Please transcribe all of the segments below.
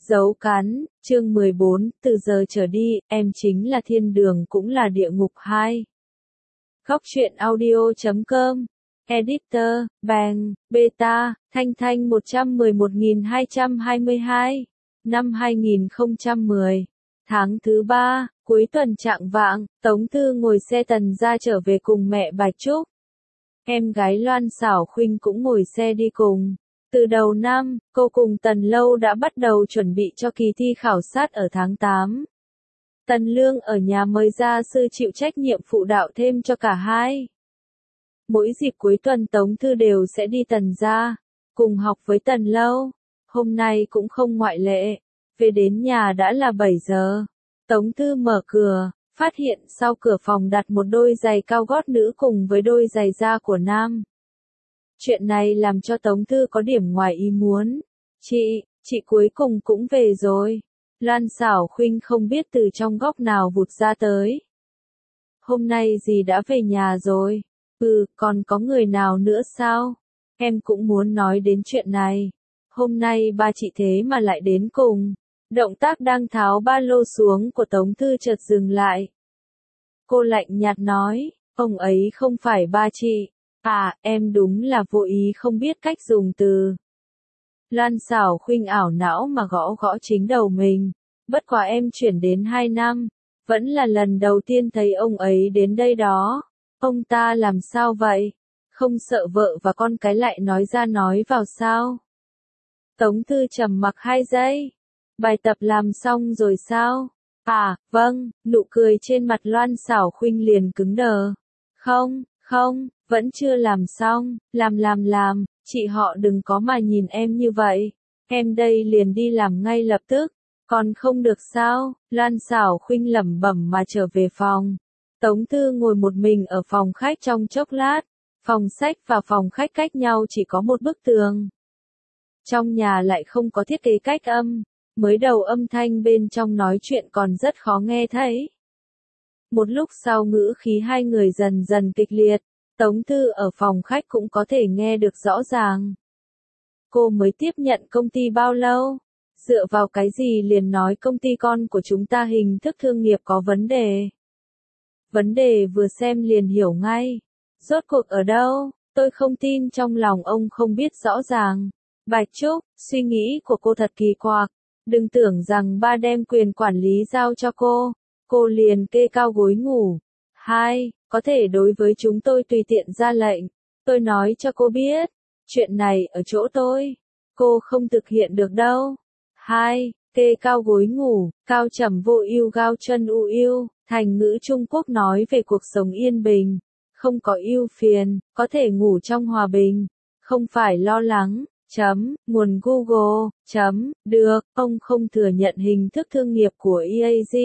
Dấu cắn, chương 14, từ giờ trở đi, em chính là thiên đường cũng là địa ngục 2. Góc truyện audio.com, Editor, Bang, Beta, Thanh Thanh 111.222, năm 2010, tháng thứ 3, cuối tuần trạng vạng, Tống Thư ngồi xe Tần ra trở về cùng mẹ Bạch Trúc. Em gái Loan Xảo Khuynh cũng ngồi xe đi cùng. Từ đầu năm, cô cùng Tần Lâu đã bắt đầu chuẩn bị cho kỳ thi khảo sát ở tháng 8. Tần Lương ở nhà mời gia sư chịu trách nhiệm phụ đạo thêm cho cả hai. Mỗi dịp cuối tuần Tống Thư đều sẽ đi Tần gia, cùng học với Tần Lâu. Hôm nay cũng không ngoại lệ. Về đến nhà đã là 7 giờ. Tống Thư mở cửa, phát hiện sau cửa phòng đặt một đôi giày cao gót nữ cùng với đôi giày da của nam. Chuyện này làm cho Tống Thư có điểm ngoài ý muốn. Chị cuối cùng cũng về rồi. Loan Xảo Khuynh không biết từ trong góc nào vụt ra tới. Hôm nay dì đã về nhà rồi. Còn có người nào nữa sao? Em cũng muốn nói đến chuyện này. Hôm nay ba chị thế mà lại đến cùng. Động tác đang tháo ba lô xuống của Tống Thư chợt dừng lại. Cô lạnh nhạt nói, ông ấy không phải ba chị. Em đúng là vô ý không biết cách dùng từ. Loan Xảo Khuynh ảo não mà gõ gõ chính đầu mình. Bất quá em chuyển đến 2 năm, vẫn là lần đầu tiên thấy ông ấy đến đây đó. Ông ta làm sao vậy? Không sợ vợ và con cái lại nói ra nói vào sao? Tống Thư trầm mặc 2 giây. Bài tập làm xong rồi sao? Vâng, nụ cười trên mặt Loan Xảo Khuynh liền cứng đờ. Không, vẫn chưa làm xong, làm, chị họ đừng có mà nhìn em như vậy. Em đây liền đi làm ngay lập tức. Còn không được sao? Loan Xảo Khuynh lẩm bẩm mà trở về phòng. Tống Thư ngồi một mình ở phòng khách trong chốc lát. Phòng sách và phòng khách cách nhau chỉ có một bức tường. Trong nhà lại không có thiết kế cách âm. Mới đầu âm thanh bên trong nói chuyện còn rất khó nghe thấy. Một lúc sau ngữ khí hai người dần dần kịch liệt. Tống Thư ở phòng khách cũng có thể nghe được rõ ràng. Cô mới tiếp nhận công ty bao lâu? Dựa vào cái gì liền nói công ty con của chúng ta hình thức thương nghiệp có vấn đề? Vấn đề vừa xem liền hiểu ngay. Rốt cuộc ở đâu? Tôi không tin trong lòng ông không biết rõ ràng. Bạch Trúc, suy nghĩ của cô thật kỳ quặc. Đừng tưởng rằng ba đem quyền quản lý giao cho cô liền kê cao gối ngủ. 2. Có thể đối với chúng tôi tùy tiện ra lệnh. Tôi nói cho cô biết, chuyện này ở chỗ tôi. Cô không thực hiện được đâu. 2. Kê cao gối ngủ, cao trầm vô ưu gao chân u ưu, thành ngữ Trung Quốc nói về cuộc sống yên bình. Không có ưu phiền, có thể ngủ trong hòa bình. Không phải lo lắng. Nguồn Google. Được, ông không thừa nhận hình thức thương nghiệp của EAG.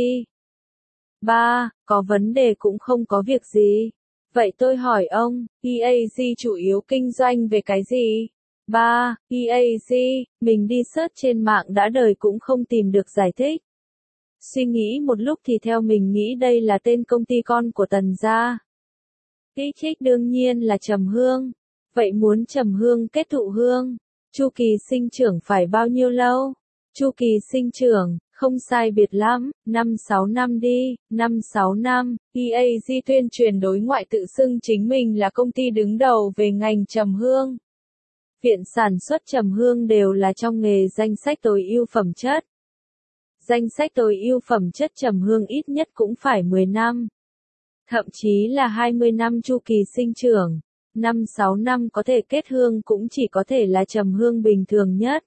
3. Có vấn đề cũng không có việc gì. Vậy tôi hỏi ông, EAG chủ yếu kinh doanh về cái gì? 3. EAG, mình đi search trên mạng đã đời cũng không tìm được giải thích. Suy nghĩ một lúc thì theo mình nghĩ đây là tên công ty con của Tần gia. Trích đương nhiên là Trầm Hương. Vậy muốn Trầm Hương kết thụ hương, chu kỳ sinh trưởng phải bao nhiêu lâu? Chu kỳ sinh trưởng, không sai biệt lắm, 5-6 năm đi, 5-6 năm. EAG tuyên truyền đối ngoại tự xưng chính mình là công ty đứng đầu về ngành trầm hương. Viện sản xuất trầm hương đều là trong nghề danh sách tối ưu phẩm chất. Danh sách tối ưu phẩm chất trầm hương ít nhất cũng phải 10 năm. Thậm chí là 20 năm chu kỳ sinh trưởng. 5-6 năm có thể kết hương cũng chỉ có thể là trầm hương bình thường nhất.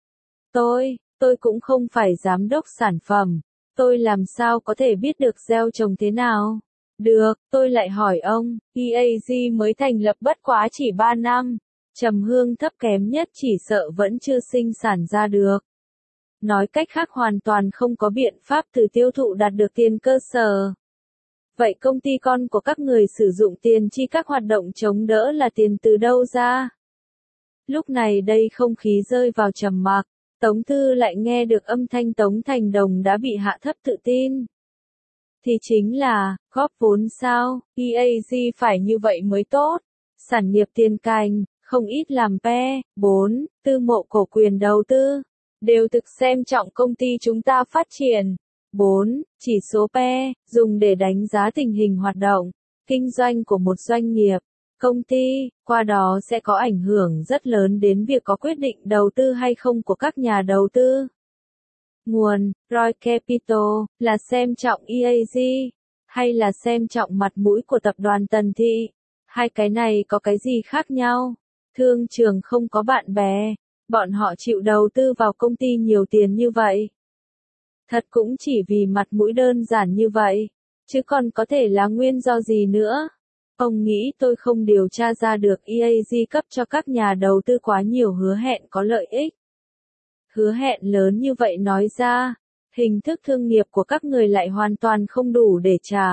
Tôi cũng không phải giám đốc sản phẩm. Tôi làm sao có thể biết được gieo trồng thế nào? Được, tôi lại hỏi ông, EAG mới thành lập bất quá chỉ 3 năm. Trầm hương thấp kém nhất chỉ sợ vẫn chưa sinh sản ra được. Nói cách khác hoàn toàn không có biện pháp từ tiêu thụ đạt được tiền cơ sở. Vậy công ty con của các người sử dụng tiền chi các hoạt động chống đỡ là tiền từ đâu ra? Lúc này đây không khí rơi vào trầm mặc. Tống Thư lại nghe được âm thanh Tống Thành Đồng đã bị hạ thấp tự tin. Thì chính là, góp vốn sao, EAG phải như vậy mới tốt. Sản nghiệp tiền cành, không ít làm 4, tư mộ cổ quyền đầu tư. đều thực xem trọng công ty chúng ta phát triển. 4. Chỉ số PE, dùng để đánh giá tình hình hoạt động, kinh doanh của một doanh nghiệp, công ty, qua đó sẽ có ảnh hưởng rất lớn đến việc có quyết định đầu tư hay không của các nhà đầu tư. Nguồn, Roy Capital, là xem trọng EAG, hay là xem trọng mặt mũi của tập đoàn Tần Thị? Hai cái này có cái gì khác nhau? Thương trường không có bạn bè, bọn họ chịu đầu tư vào công ty nhiều tiền như vậy. Thật cũng chỉ vì mặt mũi đơn giản như vậy, chứ còn có thể là nguyên do gì nữa. Ông nghĩ tôi không điều tra ra được EAG cấp cho các nhà đầu tư quá nhiều hứa hẹn có lợi ích. Hứa hẹn lớn như vậy nói ra, hình thức thương nghiệp của các người lại hoàn toàn không đủ để trả.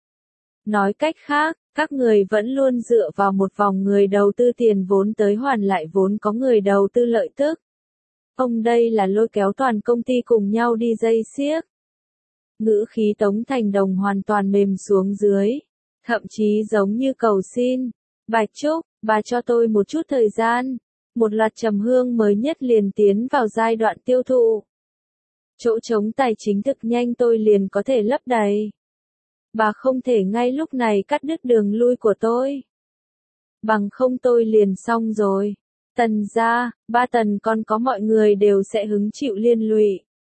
Nói cách khác, các người vẫn luôn dựa vào một vòng người đầu tư tiền vốn tới hoàn lại vốn có người đầu tư lợi tức. Ông đây là lôi kéo toàn công ty cùng nhau đi dây xiếc. Ngữ khí Tống Thành Đồng hoàn toàn mềm xuống dưới, thậm chí giống như cầu xin. Bạch Trúc, bà cho tôi một chút thời gian. Một loạt trầm hương mới nhất liền tiến vào giai đoạn tiêu thụ. Chỗ trống tài chính thực nhanh tôi liền có thể lấp đầy. Bà không thể ngay lúc này cắt đứt đường lui của tôi. Bằng không tôi liền xong rồi. Tần gia, ba Tần còn có mọi người đều sẽ hứng chịu liên lụy.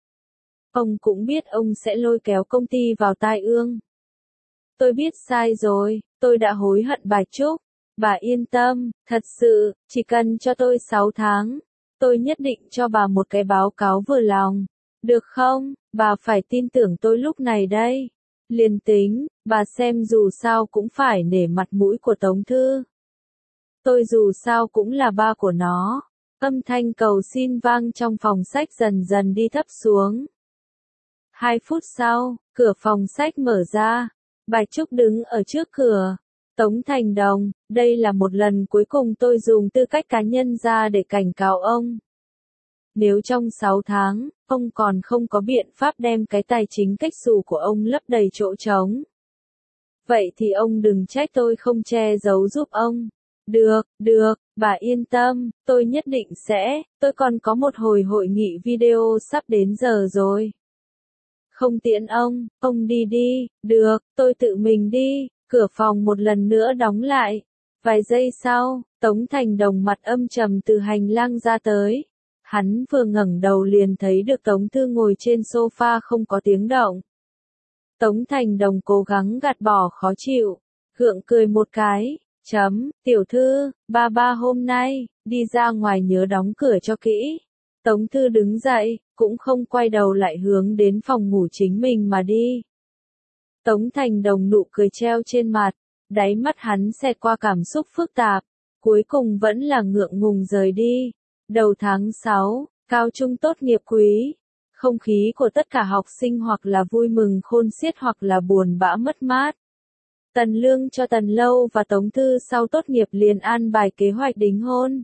Ông cũng biết ông sẽ lôi kéo công ty vào tai ương. Tôi biết sai rồi, tôi đã hối hận Bạch Trúc. Bà yên tâm, thật sự, chỉ cần cho tôi 6 tháng, tôi nhất định cho bà một cái báo cáo vừa lòng. Được không? Bà phải tin tưởng tôi lúc này đây. Liền tính, bà xem dù sao cũng phải nể mặt mũi của Tống Thư. Tôi dù sao cũng là ba của nó. Âm thanh cầu xin vang trong phòng sách dần dần đi thấp xuống. 2 phút sau, cửa phòng sách mở ra. Bạch Trúc đứng ở trước cửa. Tống Thành Đồng, đây là một lần cuối cùng tôi dùng tư cách cá nhân ra để cảnh cáo ông. Nếu trong 6 tháng, ông còn không có biện pháp đem cái tài chính cách xù của ông lấp đầy chỗ trống. Vậy thì ông đừng trách tôi không che giấu giúp ông. Được, bà yên tâm, tôi nhất định sẽ, tôi còn có một hồi hội nghị video sắp đến giờ rồi. Không tiễn ông đi đi, được, tôi tự mình đi. Cửa phòng một lần nữa đóng lại. Vài giây sau, Tống Thành Đồng mặt âm trầm từ hành lang ra tới. Hắn vừa ngẩng đầu liền thấy được Tống Thư ngồi trên sofa không có tiếng động. Tống Thành Đồng cố gắng gạt bỏ khó chịu, gượng cười một cái, tiểu thư, ba hôm nay, đi ra ngoài nhớ đóng cửa cho kỹ. Tống Thư đứng dậy, cũng không quay đầu lại hướng đến phòng ngủ chính mình mà đi. Tống Thành Đồng nụ cười treo trên mặt, đáy mắt hắn xẹt qua cảm xúc phức tạp, cuối cùng vẫn là ngượng ngùng rời đi. Đầu tháng 6, cao trung tốt nghiệp quý, không khí của tất cả học sinh hoặc là vui mừng khôn xiết hoặc là buồn bã mất mát. Tần Lương cho Tần Lâu và Tống Thư sau tốt nghiệp liền an bài kế hoạch đính hôn.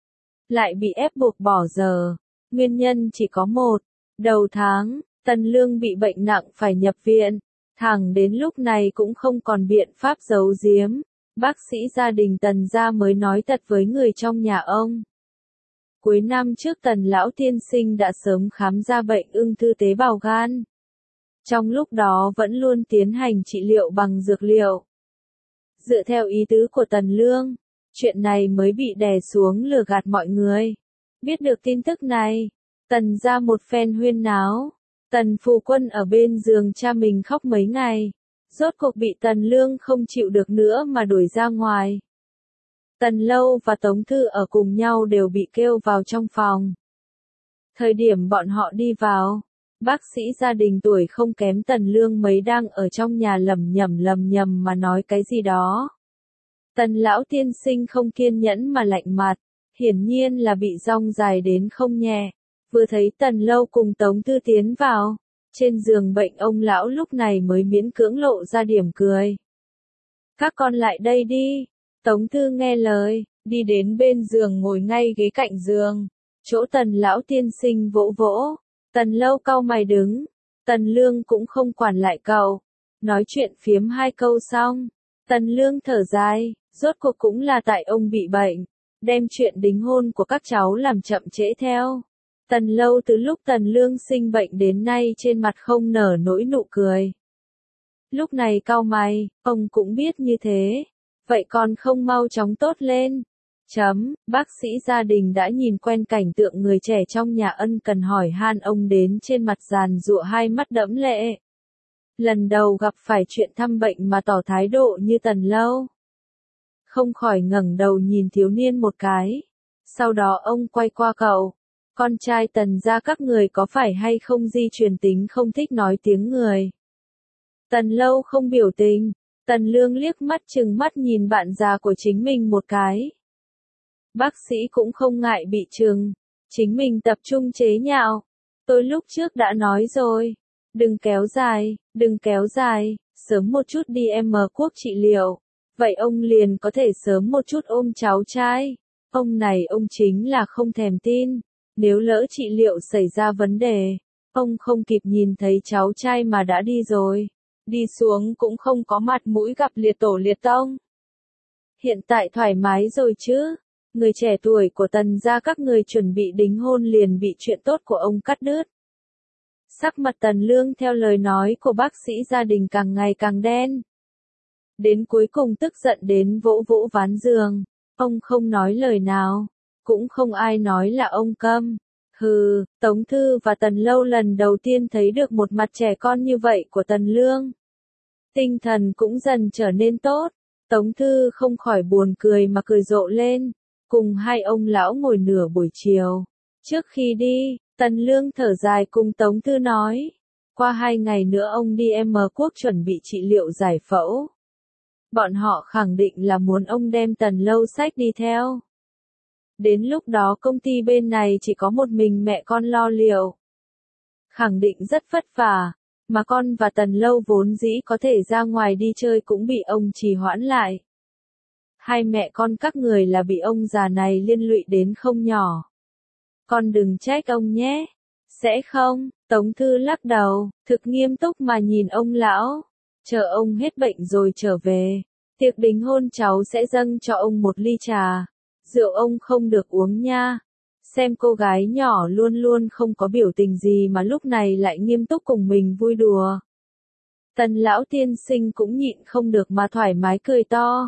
Lại bị ép buộc bỏ giờ, nguyên nhân chỉ có một, đầu tháng, Tần Lương bị bệnh nặng phải nhập viện. Thẳng đến lúc này cũng không còn biện pháp giấu giếm, bác sĩ gia đình Tần gia mới nói thật với người trong nhà ông. Cuối năm trước Tần lão tiên sinh đã sớm khám ra bệnh ung thư tế bào gan. Trong lúc đó vẫn luôn tiến hành trị liệu bằng dược liệu. Dựa theo ý tứ của Tần Lương, chuyện này mới bị đè xuống lừa gạt mọi người. Biết được tin tức này, Tần gia một phen huyên náo. Tần Phù Quân ở bên giường cha mình khóc mấy ngày, rốt cuộc bị Tần Lương không chịu được nữa mà đuổi ra ngoài. Tần Lâu và Tống Thư ở cùng nhau đều bị kêu vào trong phòng. Thời điểm bọn họ đi vào, bác sĩ gia đình tuổi không kém Tần Lương mấy đang ở trong nhà lẩm nhẩm mà nói cái gì đó. Tần lão tiên sinh không kiên nhẫn mà lạnh mặt, hiển nhiên là bị rong dài đến không nhẹ. Vừa thấy Tần Lâu cùng Tống Thư tiến vào, trên giường bệnh ông lão lúc này mới miễn cưỡng lộ ra điểm cười. Các con lại đây đi. Tống Thư nghe lời, đi đến bên giường ngồi ngay ghế cạnh giường. Chỗ Tần lão tiên sinh vỗ vỗ. Tần Lâu cau mày đứng. Tần Lương cũng không quản lại cậu. Nói chuyện phiếm 2 câu xong. Tần Lương thở dài, rốt cuộc cũng là tại ông bị bệnh. Đem chuyện đính hôn của các cháu làm chậm trễ theo. Tần Lâu từ lúc Tần Lương sinh bệnh đến nay trên mặt không nở nỗi nụ cười. Lúc này cau mày, ông cũng biết như thế. Vậy còn không mau chóng tốt lên. Bác sĩ gia đình đã nhìn quen cảnh tượng người trẻ trong nhà ân cần hỏi han ông đến trên mặt giàn giụa hai mắt đẫm lệ. Lần đầu gặp phải chuyện thăm bệnh mà tỏ thái độ như Tần Lâu. Không khỏi ngẩng đầu nhìn thiếu niên một cái. Sau đó ông quay qua cậu. Con trai Tần gia các người có phải hay không di truyền tính không thích nói tiếng người. Tần Lâu không biểu tình. Tần Lương liếc mắt trừng mắt nhìn bạn già của chính mình một cái. Bác sĩ cũng không ngại bị trừng. Chính mình tập trung chế nhạo. Tôi lúc trước đã nói rồi. Đừng kéo dài, sớm một chút đi em quốc trị liệu. Vậy ông liền có thể sớm một chút ôm cháu trai. Ông này ông chính là không thèm tin. Nếu lỡ trị liệu xảy ra vấn đề, ông không kịp nhìn thấy cháu trai mà đã đi rồi. Đi xuống cũng không có mặt mũi gặp liệt tổ liệt tông. Hiện tại thoải mái rồi chứ. Người trẻ tuổi của Tần gia các người chuẩn bị đính hôn liền bị chuyện tốt của ông cắt đứt. Sắc mặt Tần Lương theo lời nói của bác sĩ gia đình càng ngày càng đen. Đến cuối cùng tức giận đến vỗ vỗ ván giường. Ông không nói lời nào. Cũng không ai nói là ông câm. Hừ, Tống Thư và Tần Lâu lần đầu tiên thấy được một mặt trẻ con như vậy của Tần Lương. Tinh thần cũng dần trở nên tốt. Tống Thư không khỏi buồn cười mà cười rộ lên. Cùng hai ông lão ngồi nửa buổi chiều. Trước khi đi, Tần Lương thở dài cùng Tống Thư nói. Qua 2 ngày nữa ông đi M quốc chuẩn bị trị liệu giải phẫu. Bọn họ khẳng định là muốn ông đem Tần Lâu xách đi theo. Đến lúc đó công ty bên này chỉ có một mình mẹ con lo liệu. Khẳng định rất vất vả, mà con và Tần Lâu vốn dĩ có thể ra ngoài đi chơi cũng bị ông trì hoãn lại. Hai mẹ con các người là bị ông già này liên lụy đến không nhỏ. Con đừng trách ông nhé. Sẽ không, Tống Thư lắc đầu, thực nghiêm túc mà nhìn ông lão. Chờ ông hết bệnh rồi trở về. Tiệc đính hôn cháu sẽ dâng cho ông một ly trà. Rượu ông không được uống nha. Xem cô gái nhỏ luôn luôn không có biểu tình gì mà lúc này lại nghiêm túc cùng mình vui đùa. Tần lão tiên sinh cũng nhịn không được mà thoải mái cười to.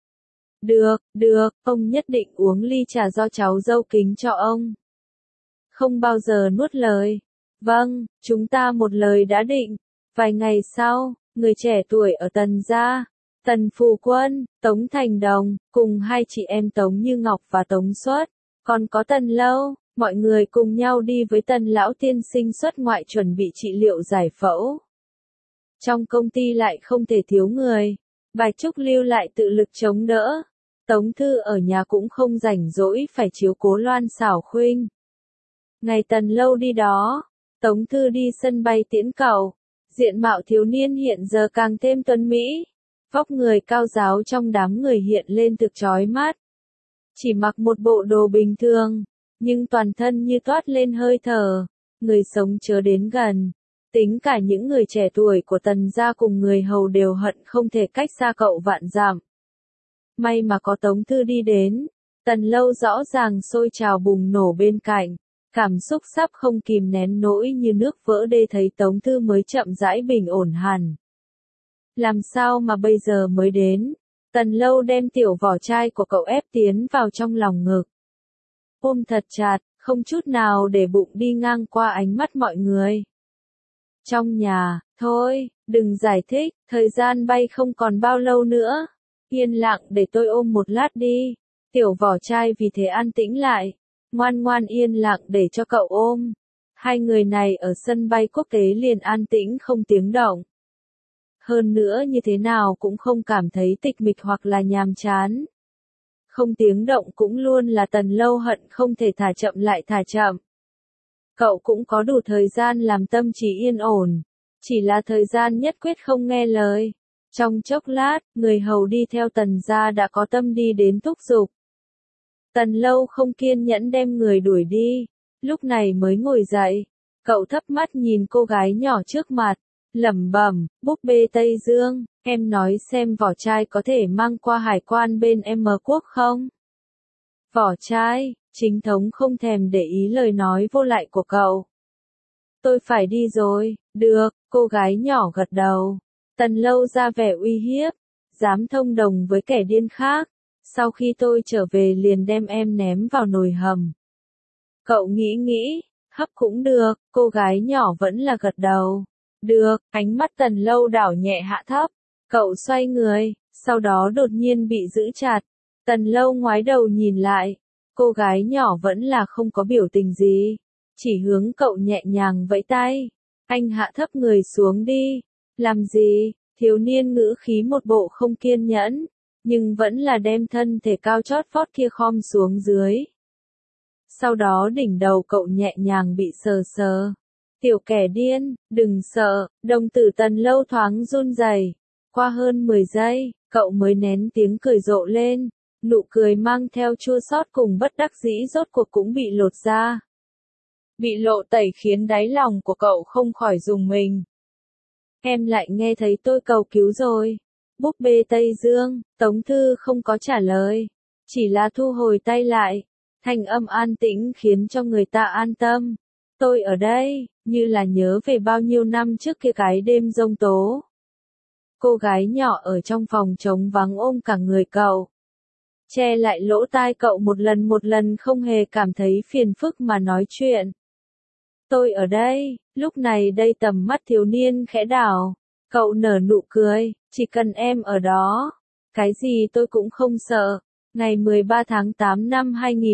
Được, ông nhất định uống ly trà do cháu dâu kính cho ông. Không bao giờ nuốt lời. Vâng, chúng ta một lời đã định. Vài ngày sau, người trẻ tuổi ở Tần gia, Tần Phù Quân, Tống Thành Đồng, cùng hai chị em Tống Như Ngọc và Tống Xuất, còn có Tần Lâu, mọi người cùng nhau đi với Tần lão tiên sinh xuất ngoại chuẩn bị trị liệu giải phẫu. Trong công ty lại không thể thiếu người, Bạch Trúc lưu lại tự lực chống đỡ. Tống Thư ở nhà cũng không rảnh rỗi phải chiếu cố Loan Xảo Khuynh. Ngày Tần Lâu đi đó, Tống Thư đi sân bay tiễn cậu. Diện mạo thiếu niên hiện giờ càng thêm tuấn mỹ. Vóc người cao ráo trong đám người hiện lên thực chói mắt. Chỉ mặc một bộ đồ bình thường, nhưng toàn thân như toát lên hơi thở. Người sống chớ đến gần. Tính cả những người trẻ tuổi của Tần gia cùng người hầu đều hận không thể cách xa cậu vạn dặm. May mà có Tống Thư đi đến. Tần Lâu rõ ràng sôi trào bùng nổ bên cạnh. Cảm xúc sắp không kìm nén nổi như nước vỡ đê thấy Tống Thư mới chậm rãi bình ổn hẳn. Làm sao mà bây giờ mới đến? Tần Lâu đem tiểu vỏ chai của cậu ép tiến vào trong lòng ngực. Ôm thật chặt, không chút nào để bụng đi ngang qua ánh mắt mọi người. Trong nhà, thôi, đừng giải thích, thời gian bay không còn bao lâu nữa. Yên lặng để tôi ôm một lát đi. Tiểu vỏ chai vì thế an tĩnh lại. Ngoan ngoan yên lặng để cho cậu ôm. Hai người này ở sân bay quốc tế liền an tĩnh không tiếng động. Hơn nữa như thế nào cũng không cảm thấy tịch mịch hoặc là nhàm chán. Không tiếng động cũng luôn là Tần Lâu hận không thể thả chậm lại thả chậm. Cậu cũng có đủ thời gian làm tâm trí yên ổn. Chỉ là thời gian nhất quyết không nghe lời. Trong chốc lát, người hầu đi theo Tần gia đã có tâm đi đến thúc giục. Tần Lâu không kiên nhẫn đem người đuổi đi. Lúc này mới ngồi dậy. Cậu thấp mắt nhìn cô gái nhỏ trước mặt. Lẩm bẩm, búp bê Tây Dương, em nói xem vỏ chai có thể mang qua hải quan bên M quốc không? Vỏ chai, chính thống không thèm để ý lời nói vô lại của cậu. Tôi phải đi rồi, được, cô gái nhỏ gật đầu. Tần Lâu ra vẻ uy hiếp, dám thông đồng với kẻ điên khác. Sau khi tôi trở về liền đem em ném vào nồi hầm. Cậu nghĩ, hấp cũng được, cô gái nhỏ vẫn là gật đầu. Được, ánh mắt Tần Lâu đảo nhẹ hạ thấp. Cậu xoay người, sau đó đột nhiên bị giữ chặt. Tần Lâu ngoái đầu nhìn lại. Cô gái nhỏ vẫn là không có biểu tình gì. Chỉ hướng cậu nhẹ nhàng vẫy tay. Anh hạ thấp người xuống đi. Làm gì? Thiếu niên ngữ khí một bộ không kiên nhẫn. Nhưng vẫn là đem thân thể cao chót vót kia khom xuống dưới. Sau đó đỉnh đầu cậu nhẹ nhàng bị sờ sờ. Tiểu kẻ điên, đừng sợ, đồng tử Tần Lâu thoáng run rẩy. Qua hơn 10 giây, cậu mới nén tiếng cười rộ lên. Nụ cười mang theo chua xót cùng bất đắc dĩ rốt cuộc cũng bị lột ra. Bị lộ tẩy khiến đáy lòng của cậu không khỏi rùng mình. Em lại nghe thấy tôi cầu cứu rồi. Búp bê Tây Dương, Tống Thư không có trả lời. Chỉ là thu hồi tay lại. Thanh âm an tĩnh khiến cho người ta an tâm. Tôi ở đây, như là nhớ về bao nhiêu năm trước kia cái đêm giông tố. Cô gái nhỏ ở trong phòng trống vắng ôm cả người cậu. Che lại lỗ tai cậu một lần không hề cảm thấy phiền phức mà nói chuyện. Tôi ở đây, lúc này đây tầm mắt thiếu niên khẽ đảo. Cậu nở nụ cười, chỉ cần em ở đó. Cái gì tôi cũng không sợ. Ngày 13 tháng 8 năm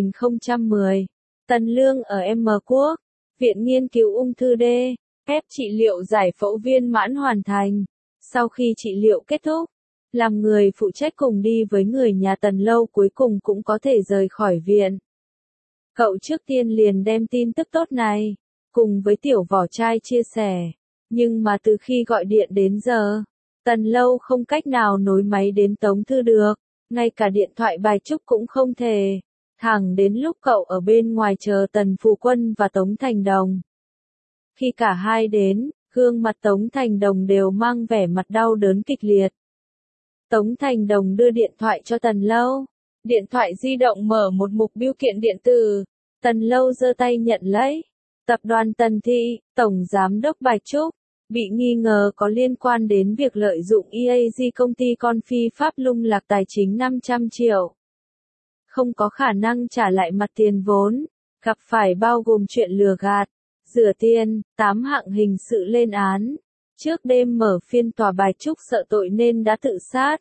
2010, Tần Lương ở M Quốc, Viện Nghiên cứu Ung thư D, phép trị liệu giải phẫu viên mãn hoàn thành. Sau khi trị liệu kết thúc, làm người phụ trách cùng đi với người nhà Tần Lâu cuối cùng cũng có thể rời khỏi viện. Cậu trước tiên liền đem tin tức tốt này, cùng với tiểu vỏ chai chia sẻ. Nhưng mà từ khi gọi điện đến giờ, Tần Lâu không cách nào nối máy đến Tống Thư được. Ngay cả điện thoại bài trúc cũng không thể. Thẳng đến lúc cậu ở bên ngoài chờ Tần Phù Quân và Tống Thành Đồng. Khi cả hai đến, gương mặt Tống Thành Đồng đều mang vẻ mặt đau đớn kịch liệt. Tống Thành Đồng đưa điện thoại cho Tần Lâu. Điện thoại di động mở một mục bưu kiện điện tử. Tần Lâu giơ tay nhận lấy. Tập đoàn Tần Thị, Tổng Giám đốc Bạch Trúc, bị nghi ngờ có liên quan đến việc lợi dụng EAG công ty con phi pháp lung lạc tài chính 500 triệu. Không có khả năng trả lại mặt tiền vốn, gặp phải bao gồm chuyện lừa gạt, rửa tiền, 8 hạng hình sự lên án. Trước đêm mở phiên tòa Bạch Trúc sợ tội nên đã tự sát.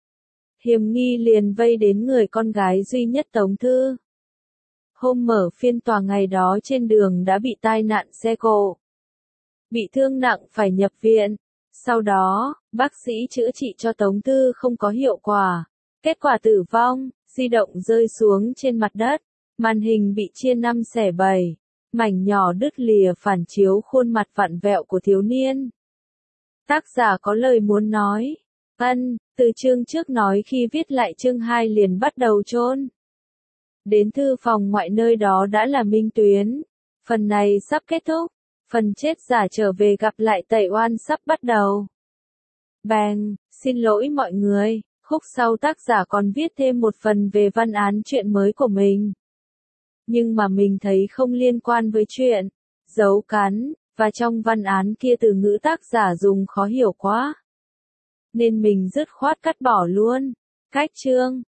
Hiểm nghi liền vây đến người con gái duy nhất Tống Thư. Hôm mở phiên tòa ngày đó trên đường đã bị tai nạn xe cộ. Bị thương nặng phải nhập viện. Sau đó, bác sĩ chữa trị cho Tống Thư không có hiệu quả. Kết quả tử vong, di động rơi xuống trên mặt đất. Màn hình bị chia 5 xẻ 7. Mảnh nhỏ đứt lìa phản chiếu khuôn mặt vặn vẹo của thiếu niên. Tác giả có lời muốn nói. Từ chương trước nói khi viết lại chương 2 liền bắt đầu chôn. Đến thư phòng ngoại nơi đó đã là Minh Tuyến. Phần này sắp kết thúc. Phần chết giả trở về gặp lại tẩy oan sắp bắt đầu. Bang, xin lỗi mọi người, khúc sau tác giả còn viết thêm một phần về văn án chuyện mới của mình. Nhưng mà mình thấy không liên quan với chuyện, dấu cắn, và trong văn án kia từ ngữ tác giả dùng khó hiểu quá. Nên mình dứt khoát cắt bỏ luôn. Cách chương.